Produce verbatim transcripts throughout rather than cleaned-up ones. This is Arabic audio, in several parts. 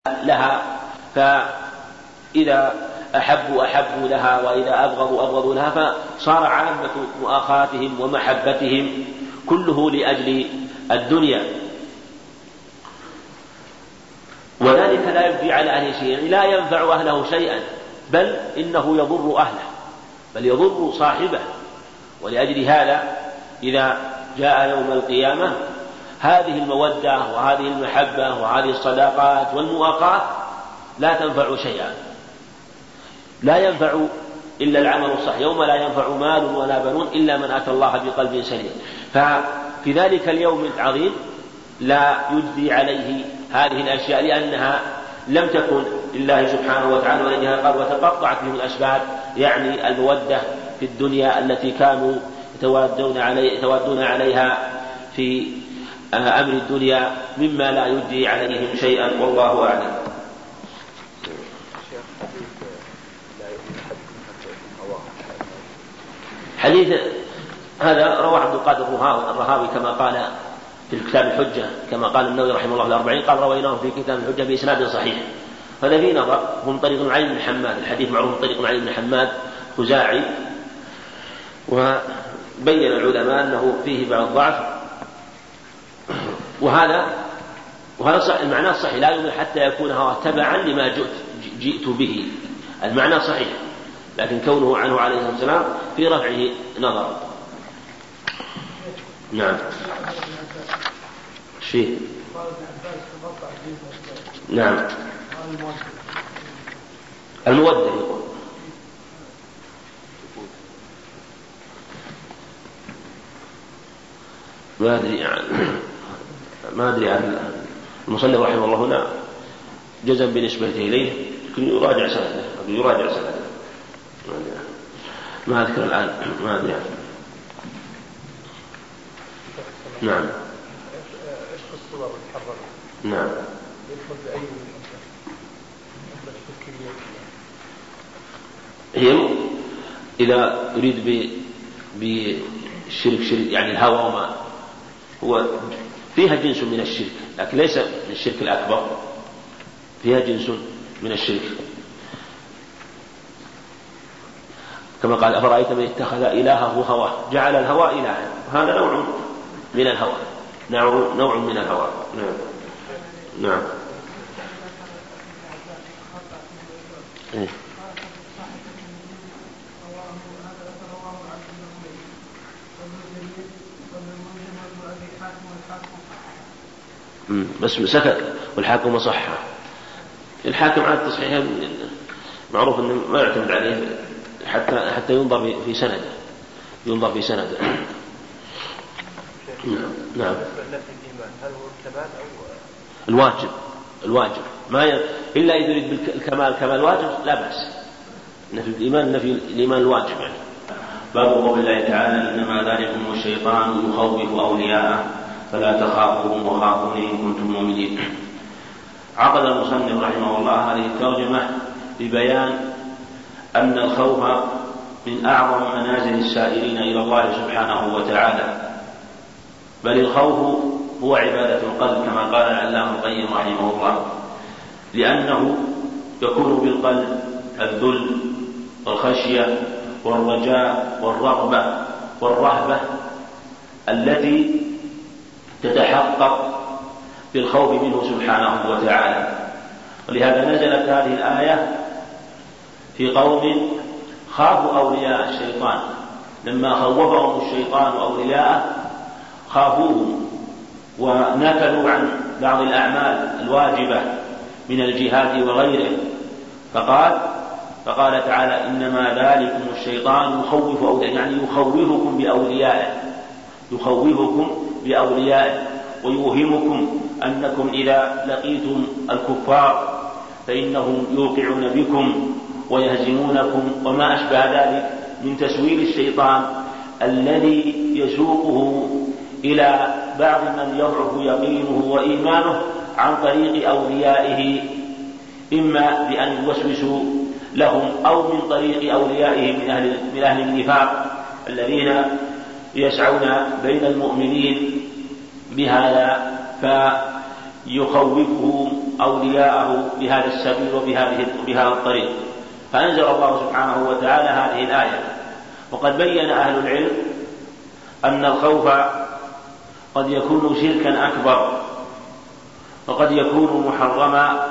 لها، فإذا أحبوا أحبوا لها وإذا أبغضوا أبغضوا لها، فصار عامة مؤاخاتهم ومحبتهم كله لأجل الدنيا. وذلك لا يبدي على أهله شيئا، يعني لا ينفع أهله شيئا، بل إنه يضر أهله، بل يضر صاحبه. ولأجل هذا إذا جاء يوم القيامة هذه المودة وهذه المحبة وهذه الصداقات والمؤاخاة لا تنفع شيئا، لا ينفع إلا العمل الصحيح، يوم لا ينفع مال ولا بنون إلا من أتى الله بقلب سليم. ففي ذلك اليوم العظيم لا يجدي عليه هذه الأشياء، لأنها لم تكن لله سبحانه وتعالى، ولذلك قال وتقطعت بهم الأسباب، يعني المودة في الدنيا التي كانوا يتوادون علي يتوادون عليها في أمر الدنيا مما لا يجدي عليهم شيئا، والله أعلم. حديث هذا رواه عبد القادر الرهاوي كما قال في كتاب الحجة، كما قال النووي رحمه الله في الأربعين، قال رويناه في كتاب الحجة بإسناد صحيح. هذا في نظر، هم طريق علي بن حماد، الحديث معروف طريق علي بن حماد خزاعي، وبين العلماء أنه فيه بعض الضعف، وهذا وهذا صح، المعنى الصحيح لا يؤمن حتى يكون هو تبعا لما جئت, جئت به، المعنى صحيح، لكن كونه عنه عليه الصلاة والسلام في رفعه نظر. نعم. شيء. نعم. المودة يقول. ما أدري يعني ما أدري عن المصنف رحمه الله هنا جزم بالنسبة إليه، يمكن يراجع سنده يراجع سنده ما أذكر الآن، ما أدري عنه. نعم. ايش الصور المحررة؟ نعم. يدخل بأي هي إذا يريد بالشرك شرك يعني الهوى وما هو فيها جنس من الشرك، لكن ليس من الشرك الأكبر، فيها جنس من الشرك، كما قال أفرأيت من اتخذ إلهه هواه جعل الهوى إلها، هذا نوع من الهوى، نوع نوع من الهوى. نعم. نعم. إيه. بس سكت والحاكم صحة. الحاكم على التصحيح معروف أنه ما يعتمد عليه حتى حتى ينظر في سنده، ينظر في سنده. نعم. نعم. هل هو الكمال أو الواجب؟ الواجب ما ي... إلا إذا يريد بالكمال كمال الواجب لا بأس. نفي الإيمان نفي الإيمان الواجب يعني. باب قول الله تعالى إنما ذلكم الشيطان يخوف أولياءه فلا تخافوهم وخافوني إن كنتم مؤمنين. عقد المصنف رحمه الله هذه الترجمة ببيان أن الخوف من أعظم منازل السائرين إلى الله سبحانه وتعالى، بل الخوف هو عبادة القلب كما قال العلامة القيم رحمه الله، لأنه يكون بالقلب الذل والخشية والرجاء والرغبة والرهبة التي تتحقق بالخوف منه سبحانه وتعالى. ولهذا نزلت هذه الآية في قوم خافوا أولياء الشيطان، لما خوفهم الشيطان أولياءه خافوهم ونكلوا عن بعض الأعمال الواجبة من الجهاد وغيره، فقال فقال تعالى إنما ذلكم الشيطان يخوف أولياء، يعني يخوفكم بأوليائه، يخوفكم بأوليائه ويوهمكم أنكم إذا لقيتم الكفار فإنهم يوقعون بكم ويهزمونكم وما أشبه ذلك من تسويل الشيطان الذي يسوقه إلى بعض من يضعف يقينه وإيمانه عن طريق أوليائه، إما بأن يوسوسوا لهم أو من طريق أوليائه من أهل, من أهل النفاق الذين يسعون بين المؤمنين بهذا، فيخوفهم أولياءه بهذا السبيل وبهذه بهذا الطريق. فأنزل الله سبحانه وتعالى هذه الآية. وقد بين أهل العلم أن الخوف قد يكون شركا أكبر وقد يكون محرما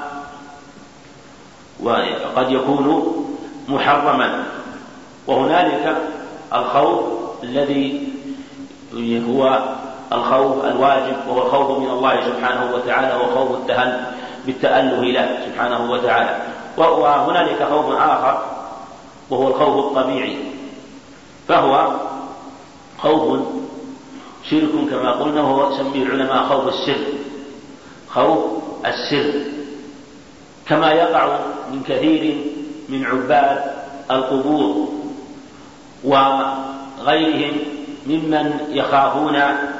وقد يكون محرما وهنالك الخوف الذي هو الخوف الواجب وهو الخوف من الله سبحانه وتعالى وخوف التهل بالتأله له سبحانه وتعالى. وهنالك خوف آخر وهو الخوف الطبيعي، فهو خوف شرك كما قلنا، وهو يسميه العلماء خوف السر، خوف السر، كما يقع من كثير من عباد القبور وغيرهم ممن يخافون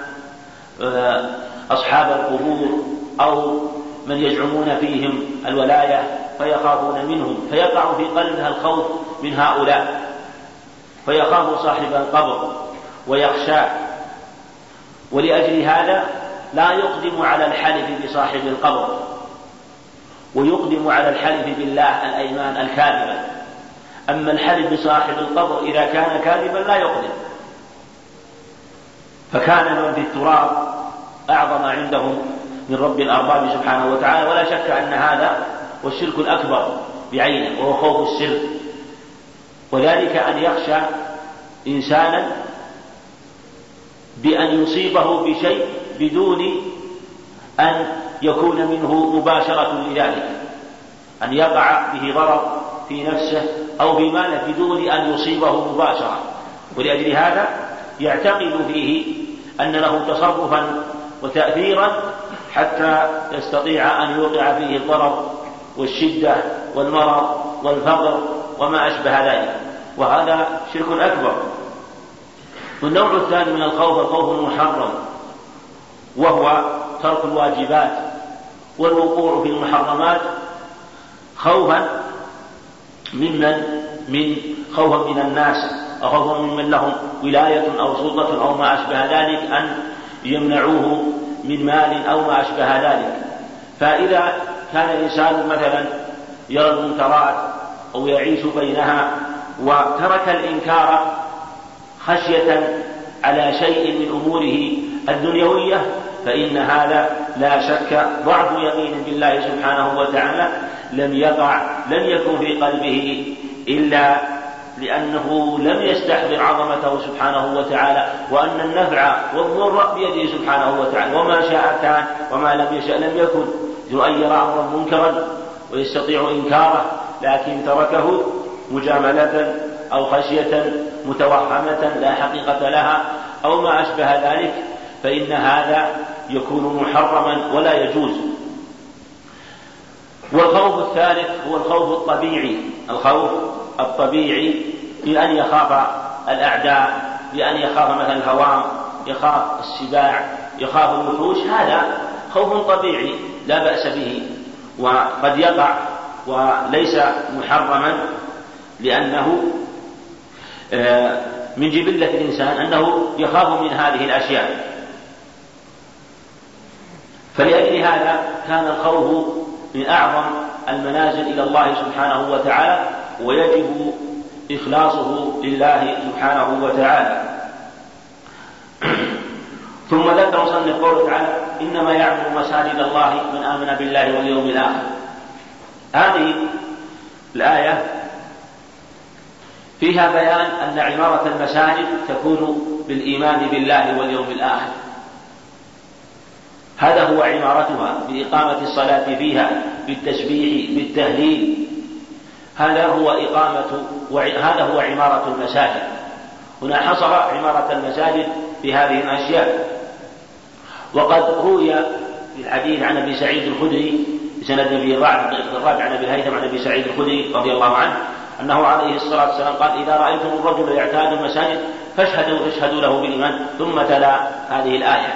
أصحاب القبور أو من يزعمون فيهم الولاية فيخافون منهم، فيقع في قلبها الخوف من هؤلاء، فيخاف صاحب القبر ويخشاه، ولأجل هذا لا يقدم على الحلف بصاحب القبر ويقدم على الحلف بالله الأيمان الكاذبة. أما الحلف بصاحب القبر إذا كان كاذبا لا يقدم، فكان من في التراب أعظم عندهم من رب الأرباب سبحانه وتعالى، ولا شك أن هذا هو الشرك الأكبر بعينه وهو خوف السر، وذلك أن يخشى إنسانا بأن يصيبه بشيء بدون أن يكون منه مباشرة لذلك، أن يقع به ضرر في نفسه أو في ماله بدون أن يصيبه مباشرة، ولأجل هذا يعتقد فيه أن له تصرفا وتأثيرا حتى يستطيع أن يوقع فيه الضرر والشدة والمرض والفقر وما أشبه ذلك، وهذا شرك أكبر. والنوع الثاني من الخوف الخوف المحرم، وهو ترك الواجبات والوقوع في المحرمات خوفا ممن من خوفا من الناس أو خوفا ممن لهم ولاية أو سلطة أو ما أشبه ذلك أن يمنعوه من مال أو ما أشبه ذلك. فإذا كان الإنسان مثلا يرى المنكرات أو يعيش بينها وترك الإنكار خشية على شيء من أموره الدنيوية، فإن هذا لا شك ضعف يقين بالله سبحانه وتعالى لم يقع لم يكن في قلبه إلا لأنه لم يستحضر عظمته سبحانه وتعالى، وأن النفع والضر بيده سبحانه وتعالى، وما شاء كان وما لم يشاء لم يكن، أن يرى أمرا منكرا ويستطيع إنكاره لكن تركه مجاملة أو خشية متوهمة لا حقيقة لها أو ما أشبه ذلك، فإن هذا يكون محرما ولا يجوز. والخوف الثالث هو الخوف الطبيعي، الخوف الطبيعي بأن يخاف الأعداء، بأن يخاف مثلا الهوام، يخاف السباع، يخاف الوحوش، هذا خوف طبيعي لا بأس به، وقد يقع وليس محرما، لأنه من جبلة الإنسان أنه يخاف من هذه الأشياء. فلأجل هذا كان الخوف من أعظم المنازل إلى الله سبحانه وتعالى، ويجب إخلاصه لله سبحانه وتعالى. ثم ذكر مصنف قوله تعالى: إنما يعمر مساجد الله من آمن بالله واليوم الآخر. هذه الآية فيها بيان أن عمارة المساجد تكون بالإيمان بالله واليوم الآخر، هذا هو عمارتها، بإقامة الصلاة فيها، بالتسبيح، بالتهليل، هذا هو إقامة وهذا هو عمارة المساجد. هنا حصر عمارة المساجد بهذه الأشياء. وقد روي في الحديث عن أبي سعيد الخدري بسند أبي الرابع عن أبي الهيثم عن أبي سعيد الخدري رضي الله عنه أنه عليه الصلاة والسلام قال: إذا رأيتم الرجل يعتاد المساجد فاشهدوا فاشهدوا له بالإيمان، ثم تلا هذه الآية.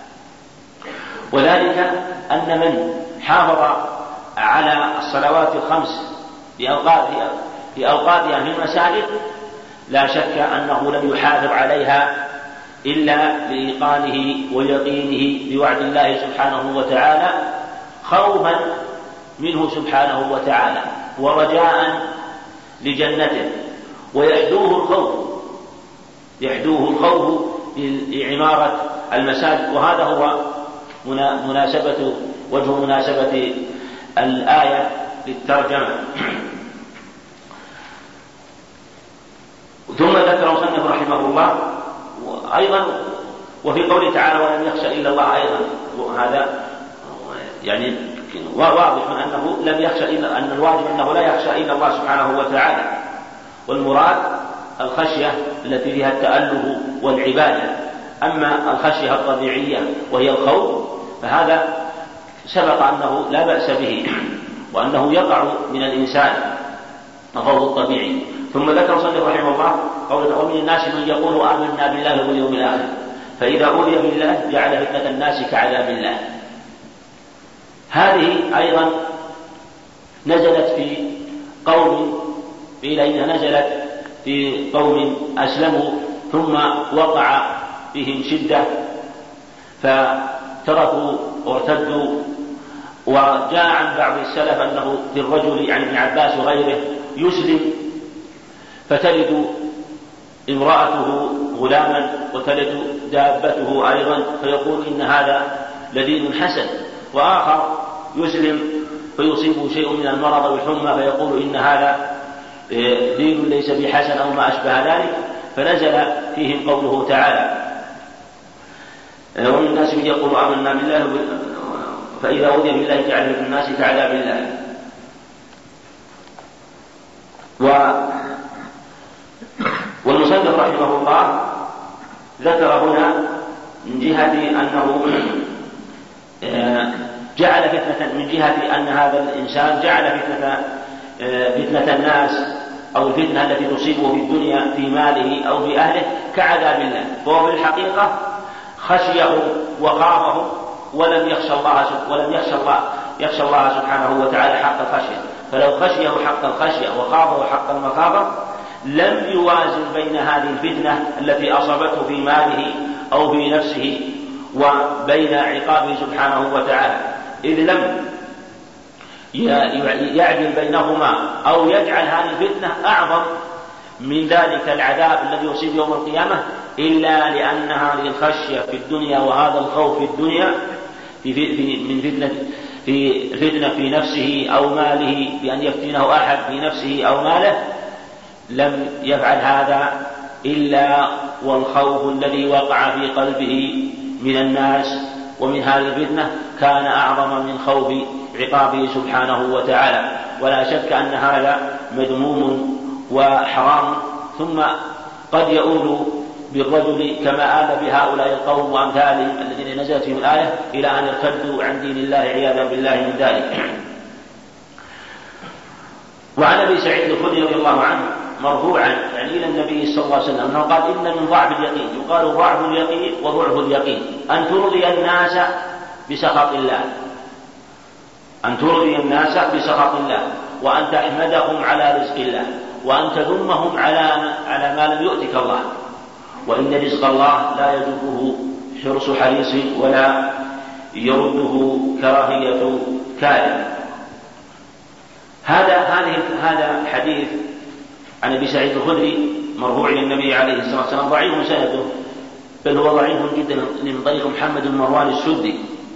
وذلك أن من حافظ على الصلوات الخمس في أوقاتها في أوقاتها في المساجد لا شك أنه لم يحافظ عليها إلا بإيقانه ويقينه بوعد الله سبحانه وتعالى، خوفا منه سبحانه وتعالى ورجاء لجنته، ويحدوه الخوف يحدوه الخوف لعمارة المساجد. وهذا هو مناسبة وجه مناسبة الآية للترجمة. ثم ذكر المصنف رحمه الله أيضا وفي قوله تعالى ولم يخشى إلا الله أيضا، وهذا يعني واضح أنه لم يخشى إلا أن الواجب أنه لا يخشى إلا الله سبحانه وتعالى، والمراد الخشية التي فيها التأله والعبادة. أما الخشية الطبيعية وهي الخوف فهذا سبق أنه لا بأس به، وأنه يقع من الإنسان الخوف الطبيعي. ثم ذكر صلى رحمه الله قوله ومن الناس من يقول آمنا بالله واليوم الآخر فإذا أوذي بالله جعل فتنة الناس كعذاب الله. هذه أيضا نزلت في قوم قيل إنها نزلت في قوم أسلموا ثم وقع بهم شدة فتركوا وارتدوا. وجاء عن بعض السلف أنه في الرجل عن ابن عباس وغيره يسلم فتلد امرأته غلاما وتلد دابته أيضا فيقول إن هذا لدين حسن، وآخر يسلم فيصيبه شيء من المرض والحمى فيقول إن هذا دين ليس بحسن أو ما أشبه ذلك، فنزل فيهم قوله تعالى ومن الناس من يقول آمنا بالله فإذا أوذي بالله جعل في الناس كعذاب الله. والمصنف رحمه الله ذكر هنا من جهة أنه جعل فتنة من جهة أن هذا الإنسان جعل فتنة فتنة الناس أو الفتنة التي تصيبه في الدنيا في ماله أو في أهله كعذاب الله، فهو في الحقيقة خشيه وخافه ولم يخشى الله ولم يخشى الله يخشى الله سبحانه وتعالى حق الخشية. فلو خشيه حق الخشية وخافه حق المخافة لم يوازن بين هذه الفتنة التي أصابته في ماله أو في نفسه وبين عقابه سبحانه وتعالى، إذ لم يعدل بينهما أو يجعل هذه الفتنة أعظم من ذلك العذاب الذي يصيب يوم القيامة، إلا لأن هذه الخشية في الدنيا وهذا الخوف في الدنيا في في من فتنة في فتنة في نفسه أو ماله بأن يفتنه أحد في نفسه أو ماله، لم يفعل هذا إلا والخوف الذي وقع في قلبه من الناس ومن هذه الفتنة كان أعظم من خوف عقابه سبحانه وتعالى. ولا شك أن هذا مذموم وحرام، ثم قد يؤول بالرجل كما آل بهؤلاء القوم وأمثالهم الذين نزلت فيهم الآية إلى أن ارتدوا عن دين الله عياذا بالله من ذلك. وعن أبي سعيد الخدري رضي الله عنه مرفوعا يعني إلى النبي صلى الله عليه وسلم أنه قال إن من ضعف اليقين يقال ضعف اليقين وضعف اليقين أن ترضي الناس بسخط الله أن ترضي الناس بسخط الله وأن تحمدهم على رزق الله وأن تذمهم على على ما لم يؤتك الله، وإن رزق الله لا يجبه حرص حريص ولا يرده كراهية كاره. هذا هذه هذا حديث عن أبي سعيد الخدري مرفوع إلى النبي عليه الصلاة والسلام ضعيف سنده، بل هو ضعيف جدا من طريق محمد بن مروان السدي،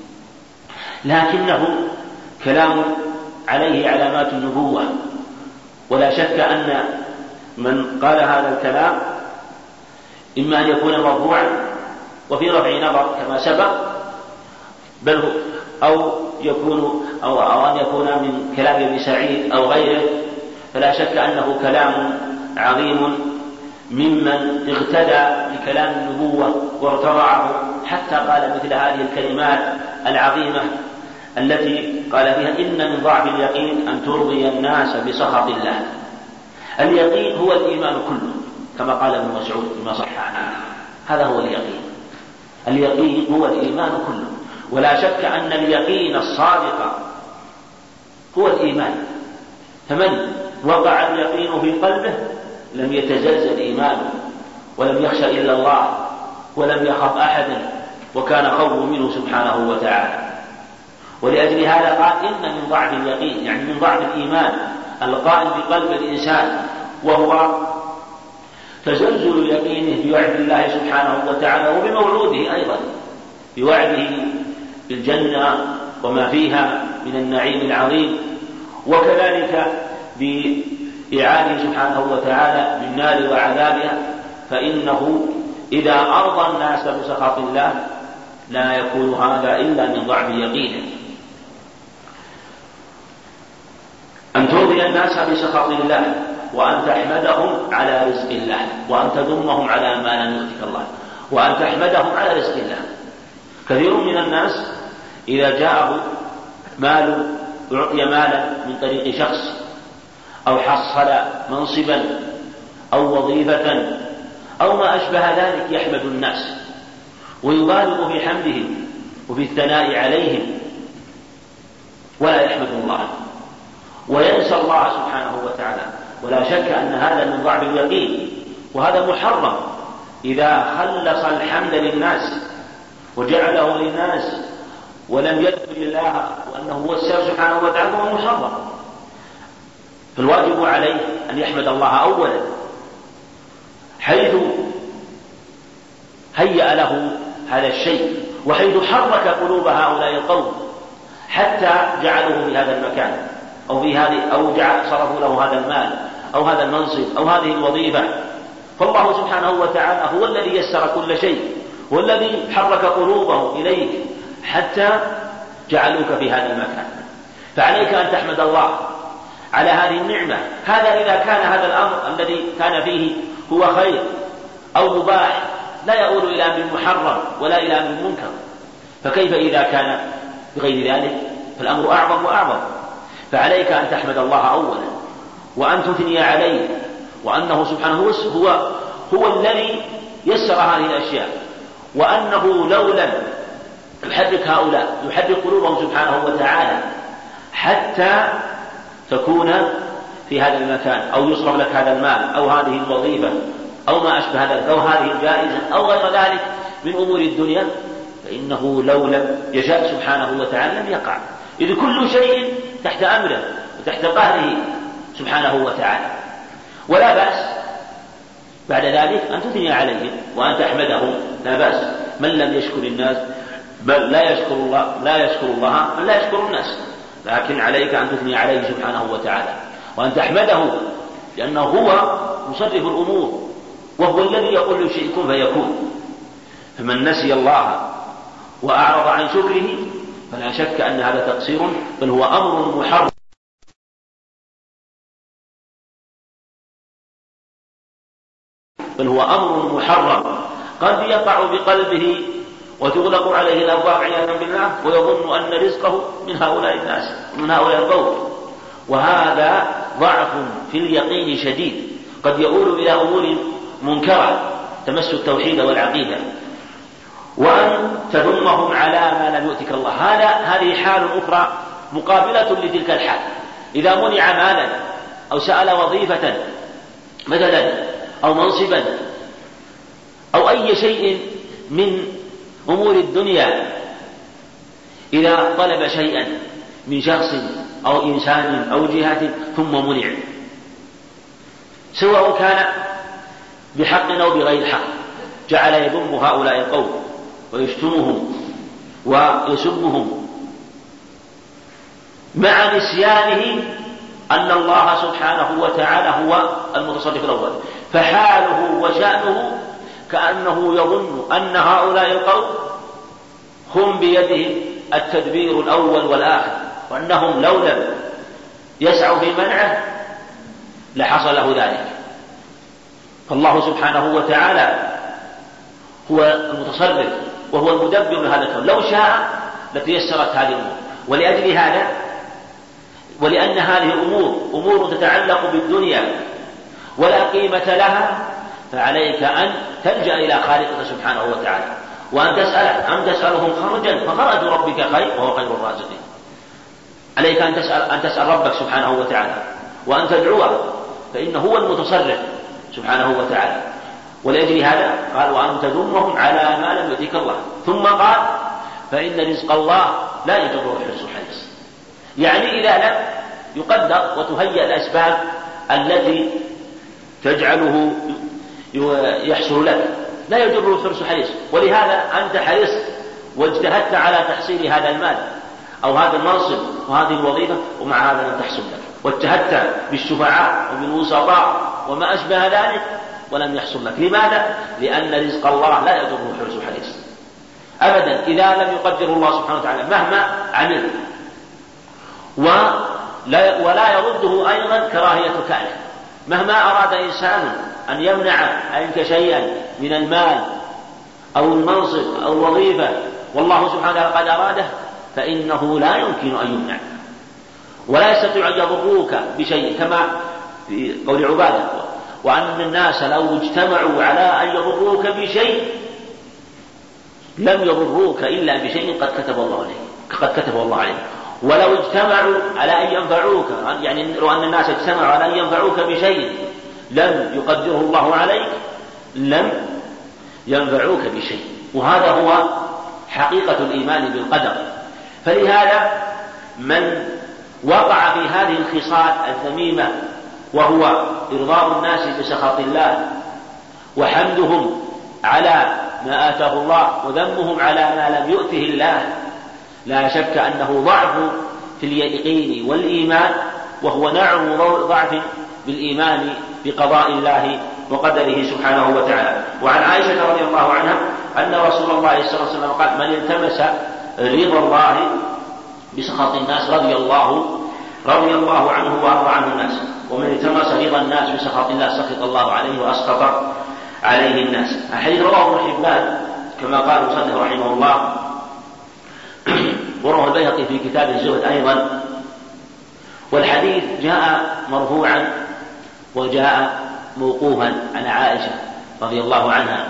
لكنه كلام عليه علامات النبوة. ولا شك أن من قال هذا الكلام إما أن يكون مرفوعا وفي رفع نظر كما سبق، بل أو يكون أو, أو أن يكون من كلام ابن سعيد أو غيره، فلا شك أنه كلام عظيم ممن اغتدى بكلام النبوة وارتضعه حتى قال مثل هذه الكلمات العظيمة التي قال فيها إن من ضعف اليقين أن ترضي الناس بسخط الله. اليقين هو الإيمان كله كما قال ابن مسعود فيما صح عنه، هذا هو اليقين. اليقين هو الإيمان كله، ولا شك أن اليقين الصادق هو الإيمان، فمن وقع اليقين في قلبه لم يتزلزل إيمانه ولم يخشى إلا الله ولم يخف أحدا وكان خوفه منه سبحانه وتعالى. ولأجل هذا قال إن من ضعف اليقين، يعني من ضعف الإيمان القائم بقلب الإنسان، وهو تزلزل يقينه بوعد الله سبحانه وتعالى وبموعوده أيضا، بوعده بالجنة وما فيها من النعيم العظيم، وكذلك بإعانه سبحانه وتعالى بالنار وعذابها، فإنه إذا أرضى الناس بسخط الله لا يكون هذا إلا من ضعف يقينه. أن ترضي الناس بسخط الله، وأن تحمدهم على رزق الله، وأن تذمهم على ما لم يؤتك الله، وأن تحمدهم على رزق الله. كثير من الناس إذا جاءه مال أعطي مالا من طريق شخص، أو حصل منصبا أو وظيفة أو ما أشبه ذلك، يحمد الناس ويبالغ في حمدهم وفي الثناء عليهم، ولا يحمد الله وينسى الله سبحانه وتعالى. ولا شك أن هذا من ضعف اليقين، وهذا محرم. إذا خلص الحمد للناس وجعله للناس ولم يذكر الله وأنه هو السبب سبحانه وتعالى هو محرم. فالواجب عليه أن يحمد الله أولا، حيث هيأ له هذا الشيء، وحيث حرك قلوب هؤلاء القوم حتى جعلوه في هذا المكان، أو في هذه أو جعل صرفوا له هذا المال أو هذا المنصب أو هذه الوظيفة. فالله سبحانه وتعالى هو الذي يسر كل شيء، هو الذي حرك قلوبهم إليك حتى جعلوك في هذا المكان. فعليك أن تحمد الله على هذه النعمة. هذا إذا كان هذا الأمر الذي كان فيه هو خير أو مباح، لا يؤول إلى أمر محرم ولا إلى أمر منكر. فكيف إذا كان بغير ذلك؟ فالأمر أعظم وأعظم. فعليك أن تحمد الله أولا، وأن تثني عليه، وأنه سبحانه هو هو الذي يسر هذه الأشياء، وأنه لو لم يحرك هؤلاء يحرك قلوبهم سبحانه وتعالى حتى تكون في هذا المكان، أو يصرف لك هذا المال أو هذه الوظيفة أو ما أشبه ذلك، أو هذه الجائزة أو غير ذلك من أمور الدنيا، فإنه لو لم يشاء سبحانه وتعالى لم يقع، إذ كل شيء تحت أمره وتحت قهره سبحانه وتعالى. ولا بأس بعد ذلك أن تثني عليهم وأن تحمدهم، لا بأس. من لم يشكر الناس بل لا يشكر الله لا يشكر الله من لا يشكر الناس، لكن عليك أن تثني عليه سبحانه وتعالى وأن تحمده، لأنه هو مصرف الأمور، وهو الذي يقول لشيء كن فيكون. فمن نسي الله وأعرض عن شكره فلا شك أن هذا تقصير، بل هو أمر محرم بل هو أمر محرم قد يقع بقلبه وتغلق عليه الأبواب عياذا بالله، ويظن أن رزقه من هؤلاء الناس ومن هؤلاء القوم. وهذا ضعف في اليقين شديد، قد يؤول إلى أمور منكرة تمس التوحيد والعقيدة. وأن تذمهم على ما لم يؤتك الله، هذا هذه حال أخرى مقابلة لتلك الحال. إذا منع مالا أو سأل وظيفة مثلا أو منصبا أو أي شيء من أمور الدنيا، إذا طلب شيئا من شخص أو إنسان أو جهة ثم منع، سواء كان بحق أو بغير حق، جعل يذم هؤلاء القوم ويشتمهم ويسبهم مع نسيانه أن الله سبحانه وتعالى هو المتصرف الأول. فحاله وشأنه كأنه يظن أن هؤلاء القوم هم بيدهم التدبير الأول والآخر، وأنهم لو لم يسعوا في منعه لحصل له ذلك. فالله سبحانه وتعالى هو المتصرف وهو المدبر لهذا الكون، لو شاء لتيسرت هذه الأمور. ولأجل هذا، ولأن هذه الأمور أمور تتعلق بالدنيا ولا قيمة لها، فعليك أن تلجأ إلى خالقك سبحانه وتعالى، وأن تسأل أم تسألهم خرجا فخرج ربك خير وهو خير الرازقين. عليك أن تسأل أن تسأل ربك سبحانه وتعالى وأن تدعوه، فإنه هو المتصرف سبحانه وتعالى. ولأجل هذا قال وأن تذمهم على ما لم يؤتك الله، ثم قال فإن رزق الله لا يجره حرص حريص، يعني إذا لم يقدر وتهيأ الأسباب التي تجعله يحصل لك لا يجره حرص حريص. ولهذا أنت حرصت واجتهدت على تحصيل هذا المال أو هذا المنصب وهذه الوظيفة، ومع هذا لم تحصل لك، واجتهدت بالشفعاء وبالوسطاء وما أشبه ذلك ولم يحصل لك. لماذا؟ لأن رزق الله لا يجره حرص حريص أبدا إذا لم يقدر الله سبحانه وتعالى مهما عمل، ولا يرده أيضا كراهية كاره. مهما أراد إنسان أن يمنع عنك شيئا من المال أو المنصب أو الوظيفة والله سبحانه وتعالى قد أراده، فإنه لا يمكن أن يمنع، ولا يستطيع أن يضروك بشيء، كما في قول عبادة: وأن الناس لو اجتمعوا على أن يضروك بشيء لم يضروك إلا بشيء قد كتب الله عليه قد كتب الله عليه ولو اجتمعوا على أن ينفعوك، يعني لو أن الناس اجتمعوا على أن ينفعوك بشيء لم يقدره الله عليك لم ينفعوك بشيء. وهذا هو حقيقة الإيمان بالقدر. فلهذا من وقع في هذه الخصال الذميمة، وهو إرضاء الناس بسخط الله وحمدهم على ما آتاه الله وذمهم على ما لم يؤته الله، لا شك أنه ضعف في اليقين والإيمان، وهو نوع ضعف بالإيمان بقضاء الله وقدره سبحانه وتعالى. وعن عائشة رضي الله عنها أن رسول الله صلى الله عليه وسلم قال: من التمس رضا الله بسخط الناس رضي الله رضي الله عنه وأرضى عنه الناس، ومن التمس رضا الناس بسخط الله سخط الله عليه وأسخط عليه الناس. الحديث رواه ابن حبان كما قال المصنف رحمه الله، ورواه البيهقي في كتاب الزهد أيضا. والحديث جاء مرفوعا وجاء موقوفا على عائشة رضي الله عنها.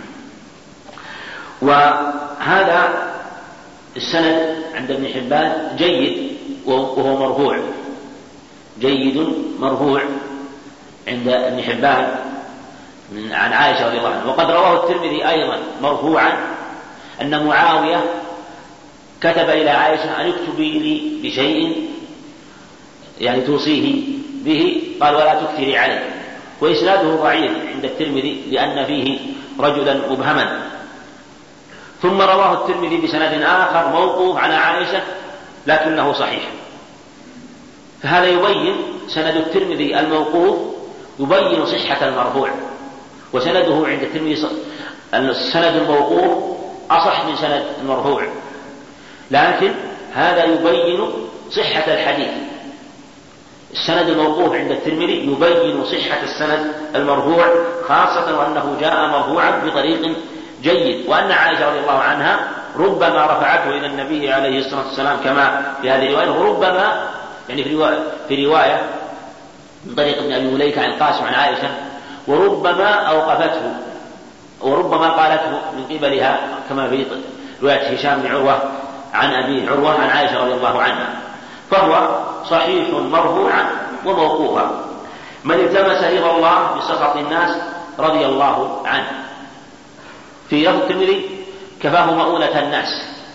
وهذا السند عند ابن حبان جيد وهو مرفوع، جيد مرفوع عند ابن حبان عن عائشة رضي الله عنها. وقد رواه الترمذي أيضا مرفوعا أن معاوية كتب إلى عائشة أن اكتبي لي بشيء يعني توصيه به، قال: ولا تكثري عليه. وإسناده ضعيف عند الترمذي لأن فيه رجلا مبهما. ثم رواه الترمذي بسند آخر موقوف على عائشة لكنه صحيح. فهذا يبين سند الترمذي الموقوف يبين صحة المرفوع، وسنده عند الترمذي السند الموقوف أصح من سند المرفوع، لكن هذا يبين صحة الحديث. السند الموقوف عند الترمذي يبين صحة السند المرفوع، خاصة وأنه جاء مرفوعا بطريق جيد، وأن عائشة رضي الله عنها ربما رفعته إلى النبي عليه الصلاة والسلام كما في هذه الرواية، وربما يعني في رواية, في رواية من طريق ابن أبي مليكة عن القاسم عن عائشة، وربما أوقفته وربما قالته من قبلها كما في رواية هشام بن عروة عن أبي عروة عن عائشة رضي الله عنها. فهو صحيح مرفوعا وموقوفا. من التمس رضا الله بسخط الناس رضي الله عنه. في لفظ الترمذي: كفاه مؤونة الناس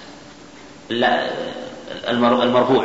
المرفوع.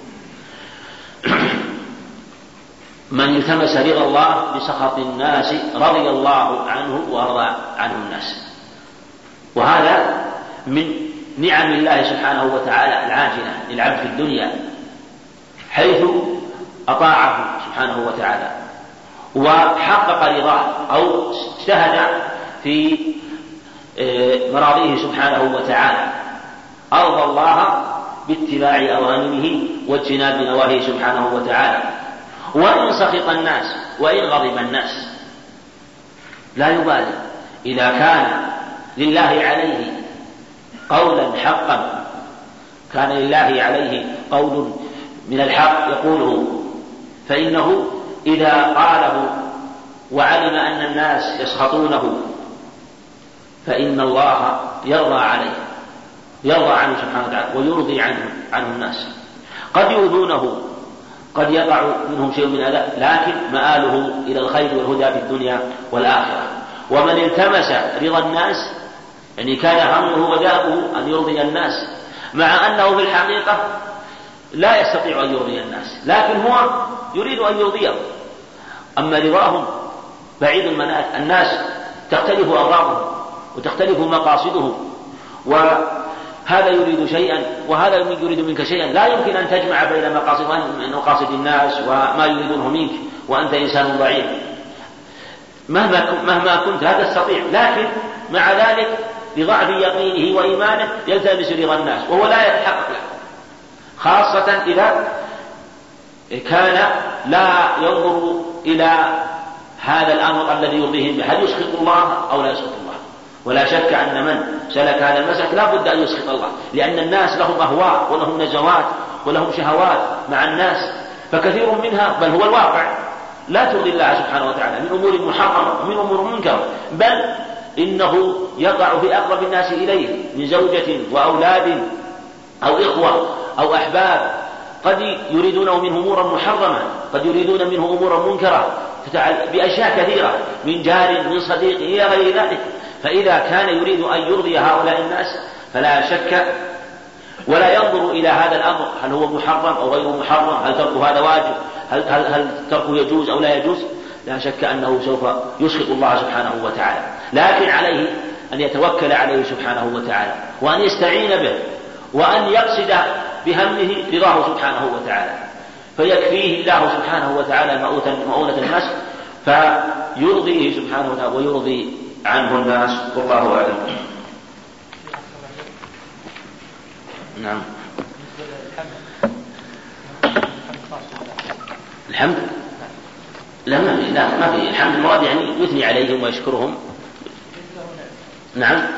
من التمس رضا الله بسخط الناس رضي الله عنه وأرضى عنه الناس. وهذا من نعم الله سبحانه وتعالى العاجلة للعبد في الدنيا، حيث أطاعه سبحانه وتعالى وحقق رضاه أو اجتهد في مراضيه سبحانه وتعالى، أرضى الله باتباع أوامره واجتناب نواهيه سبحانه وتعالى. وإن سخط الناس وإن غضب الناس لا يبالي، إذا كان لله عليه قولا حقا، كان لله عليه قول من الحق يقوله، فإنه إذا قاله وعلم أن الناس يسخطونه فإن الله يرضى عليه، يرضى عنه سبحانه وتعالى ويرضي عنه عنه الناس. قد يؤذونه، قد يقع منهم شيء من أذى، لكن مآله إلى الخير والهدى في الدنيا والآخرة. ومن التمس رضا الناس، يعني كان همه وداؤه أن يرضي الناس، مع أنه في الحقيقة لا يستطيع أن يرضي الناس، لكن هو يريد أن يرضيهم. أما رضاهم بعيد المنال، الناس تختلف أغراضهم وتختلف مقاصدهم، وهذا يريد شيئا وهذا يريد منك شيئا، لا يمكن أن تجمع بين مقاصد الناس وما يريدونه منك وأنت إنسان ضعيف. مهما كنت لا تستطيع، لكن مع ذلك لضعف يقينه وإيمانه يلتمس رضا الناس وهو لا يتحقق له، خاصة إذا كان لا ينظر إلى هذا الأمر الذي يرضيهم به، هل يسخط الله أو لا يسخط الله. ولا شك أن من سلك هذا المسلك لا بد أن يسخط الله، لأن الناس لهم أهواء ولهم نزوات ولهم شهوات مع الناس، فكثير منها بل هو الواقع لا ترضي الله سبحانه وتعالى من أمور محرمة ومن أمور منكرة، بل إنه يقع في أقرب الناس إليه من زوجة وأولاد أو إخوة أو أحباب، قد يريدونه منه أمورا محرمة، قد يريدون منه أمورا منكرة بأشياء كثيرة من جار من صديق إلى غير ذلك. فإذا كان يريد أن يرضي هؤلاء الناس فلا شك ولا ينظر إلى هذا الأمر هل هو محرم أو غير محرم، هل تركه هذا واجب، هل, هل, هل تركه يجوز أو لا يجوز، لا شك أنه سوف يسخط الله سبحانه وتعالى. لكن عليه أن يتوكل عليه سبحانه وتعالى وأن يستعين به وأن يقصد بهمه رضاه سبحانه وتعالى، فيكفيه الله سبحانه وتعالى مؤونة الناس فيرضيه سبحانه وتعالى ويرضي عنه الناس، والله أعلم. نعم. الحمد لا ما في لا ما في الحمد المراد يعني يثني عليهم ويشكرهم. نعم.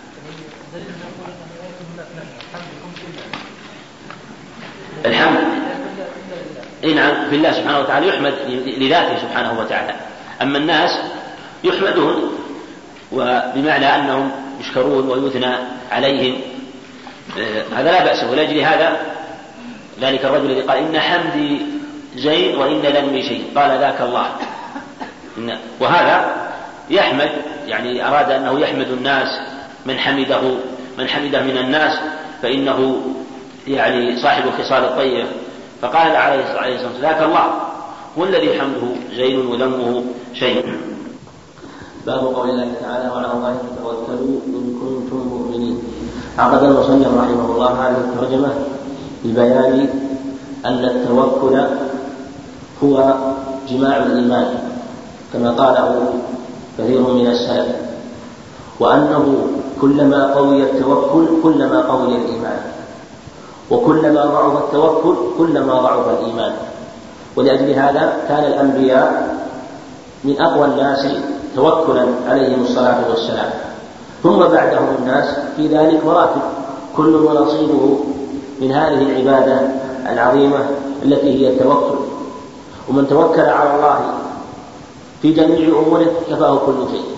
الحمد إيه نعم في الله سبحانه وتعالى يحمد لذاته سبحانه وتعالى، أما الناس يحمدون وبمعنى أنهم يشكرون ويثنى عليهم، هذا لا بأس. ولأجل هذا ذلك الرجل الذي قال إن حمدي زين وإن ذنبي شيء قال ذاك الله، وهذا يحمد يعني أراد أنه يحمد الناس من حمده من حمده من الناس فإنه يعني صاحب الخصال الطيبة، فقال عليه الصلاة والسلام ذاك الله هو الذي حمده زين وذنبه شيء. باب قول الله تعالى وعلى الله فتوكلوا إن كنتم مؤمنين. عقد المصنف رحمه الله هذه الترجمة ببيان أن التوكل هو جماع الإيمان كما قاله كثير من السلف، وأنه كلما قوي التوكل كلما قوي الإيمان، وكلما ضعف التوكل كلما ضعف الإيمان. ولأجل هذا كان الأنبياء من أقوى الناس توكلا عليهم الصلاة والسلام، ثم بعدهم الناس في ذلك مراتب كل ونصيبه من هذه العبادة العظيمة التي هي التوكل. ومن توكل على الله في جميع أموره كفاه كل شيء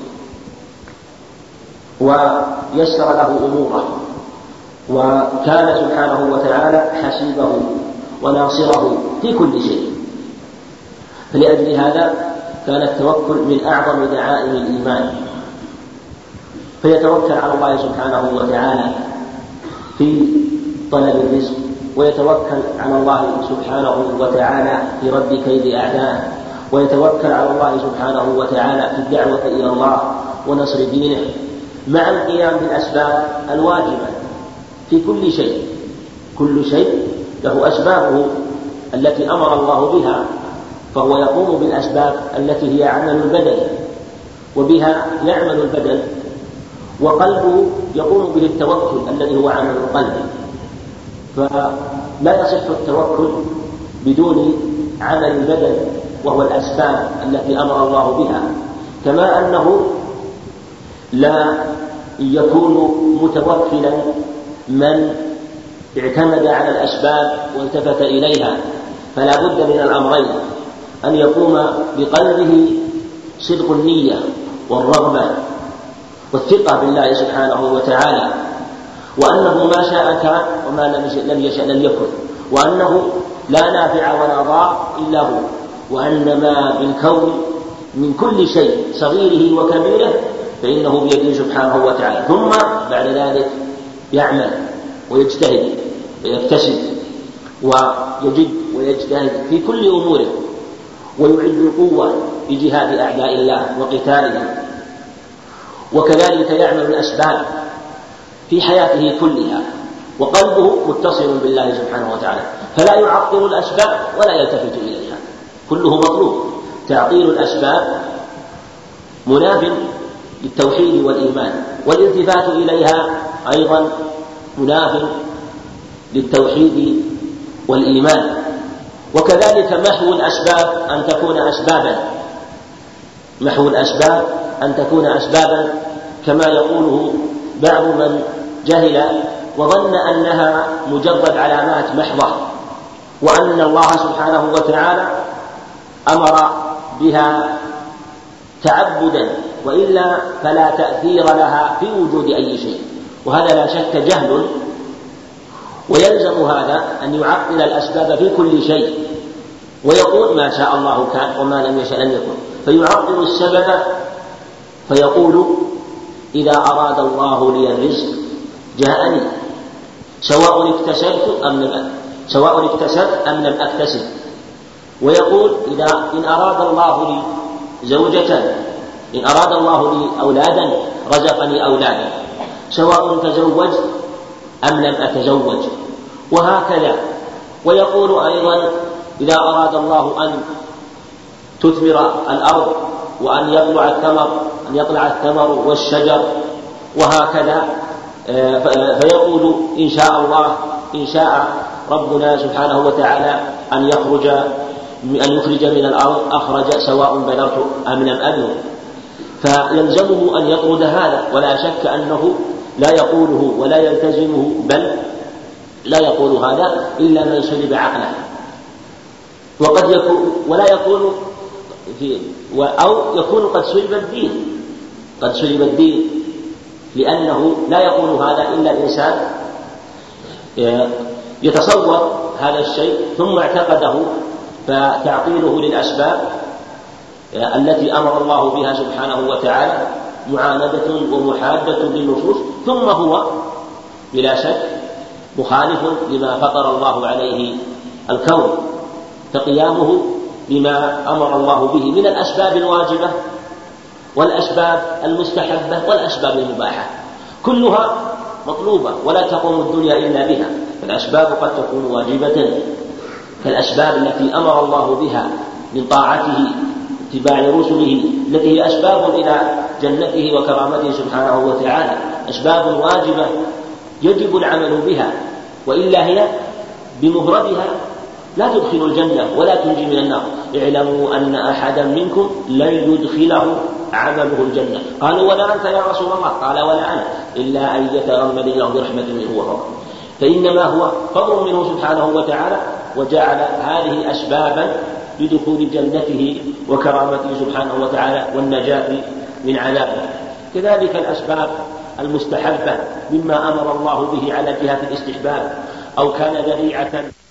ويسر له أموره، وكان سبحانه وتعالى حسيبه وناصره في كل شيء. فلأجل هذا كان التوكل من أعظم دعائم الإيمان، فيتوكل على الله سبحانه وتعالى في طلب الرزق، ويتوكل على الله سبحانه وتعالى في رد كيد أعدائه، ويتوكل على الله سبحانه وتعالى في الدعوة إلى الله ونصر دينه، مع القيام بالأسباب الواجبة في كل شيء. كل شيء له أسبابه التي أمر الله بها، فهو يقوم بالأسباب التي هي عمل البدن وبها يعمل البدن، وقلبه يقوم به التوكل الذي هو عمل القلب. فلا يصح التوكل بدون عمل البدن وهو الأسباب التي أمر الله بها، كما أنه لا يكون متوكلا من اعتمد على الأسباب والتفت إليها، فلا بد من الأمرين: أن يقوم بقلبه صدق النية والرغبة والثقة بالله سبحانه وتعالى، وأنه ما شاء كان وما لم يشأ لم يكن، وأنه لا نافع ولا ضار إلا هو، وأن ما بالكون من كل شيء صغيره وكبيره فإنه بيده سبحانه وتعالى. ثم بعد ذلك يعمل ويجتهد ويكتسب ويجد ويجتهد في كل أموره، ويعد القوة بجهاد أعداء الله وقتالهم، وكذلك يعمل الأسباب في حياته كلها، وقلبه متصل بالله سبحانه وتعالى، فلا يعطل الأسباب ولا يلتفت إليها، كله مطلوب. تعطيل الأسباب مناف للتوحيد والإيمان، والالتفات إليها أيضا مناف للتوحيد والإيمان. وكذلك محو الأسباب أن تكون أسبابا، محو الأسباب أن تكون أسبابا كما يقوله بعض من جهل وظن أنها مجرد علامات محضة، وأن الله سبحانه وتعالى أمر بها تعبدا، وإلا فلا تأثير لها في وجود أي شيء، وهذا لا شك جهل. ويلزم هذا أن يعطل الأسباب في كل شيء، ويقول ما شاء الله كان وما لم يشأ لم يكن، فيعطل السبب فيقول إذا أراد الله لي الرزق جاءني، سواء اكتسبت أم لم سواء اكتسبت أم لم أكتسب. ويقول إذا إن أراد الله لي زوجة، إن أراد الله لي أولادا رزقني أولادا، سواء تزوجت أم لم أتزوج، وهكذا. ويقول أيضا إذا أراد الله أن تثمر الأرض وأن يطلع الثمر أن يطلع الثمر والشجر، وهكذا. فيقول إن شاء الله إن شاء ربنا سبحانه وتعالى أن يخرج أن يخرج من الأرض أخرج، سواء بلغت أم لم أبلغ. فيلزمه أن يطرد هذا، ولا شك أنه لا يقوله ولا يلتزمه، بل لا يقول هذا إلا من سلب عقله. وقد يكون ولا يكون في أو يكون قد سلب الدين، قد سلب الدين، لأنه لا يقول هذا إلا الإنسان يتصور هذا الشيء ثم اعتقده، فتعطيله للأسباب التي أمر الله بها سبحانه وتعالى معاندة ومحادة للنصوص، ثم هو بلا شك مخالف لما فطر الله عليه الكون، فقيامه بما أمر الله به من الأسباب الواجبة والأسباب المستحبة والأسباب المباحة كلها مطلوبة، ولا تقوم الدنيا إلا بها. فالأسباب قد تكون واجبة كالأسباب التي أمر الله بها من طاعته اتباع رسله، التي هي أسباب إلى جنته وكرامته سبحانه وتعالى، أسباب واجبة يجب العمل بها، وإلا هي بمفردها لا تدخل الجنة ولا تنجي من النار. اعلموا أن أحدا منكم لن يدخله عمله الجنة. قالوا ولا أنت يا رسول الله؟ قال ولا أنا، إلا أن يتغمد الله برحمة منه وفضل. فإنما هو فضل منه سبحانه وتعالى، وجعل هذه أسبابا لدخول جنته وكرامته سبحانه وتعالى والنجاة من عذابه. كذلك الأسباب المستحبة مما أمر الله به على جهة الاستحباب أو كان ذريعة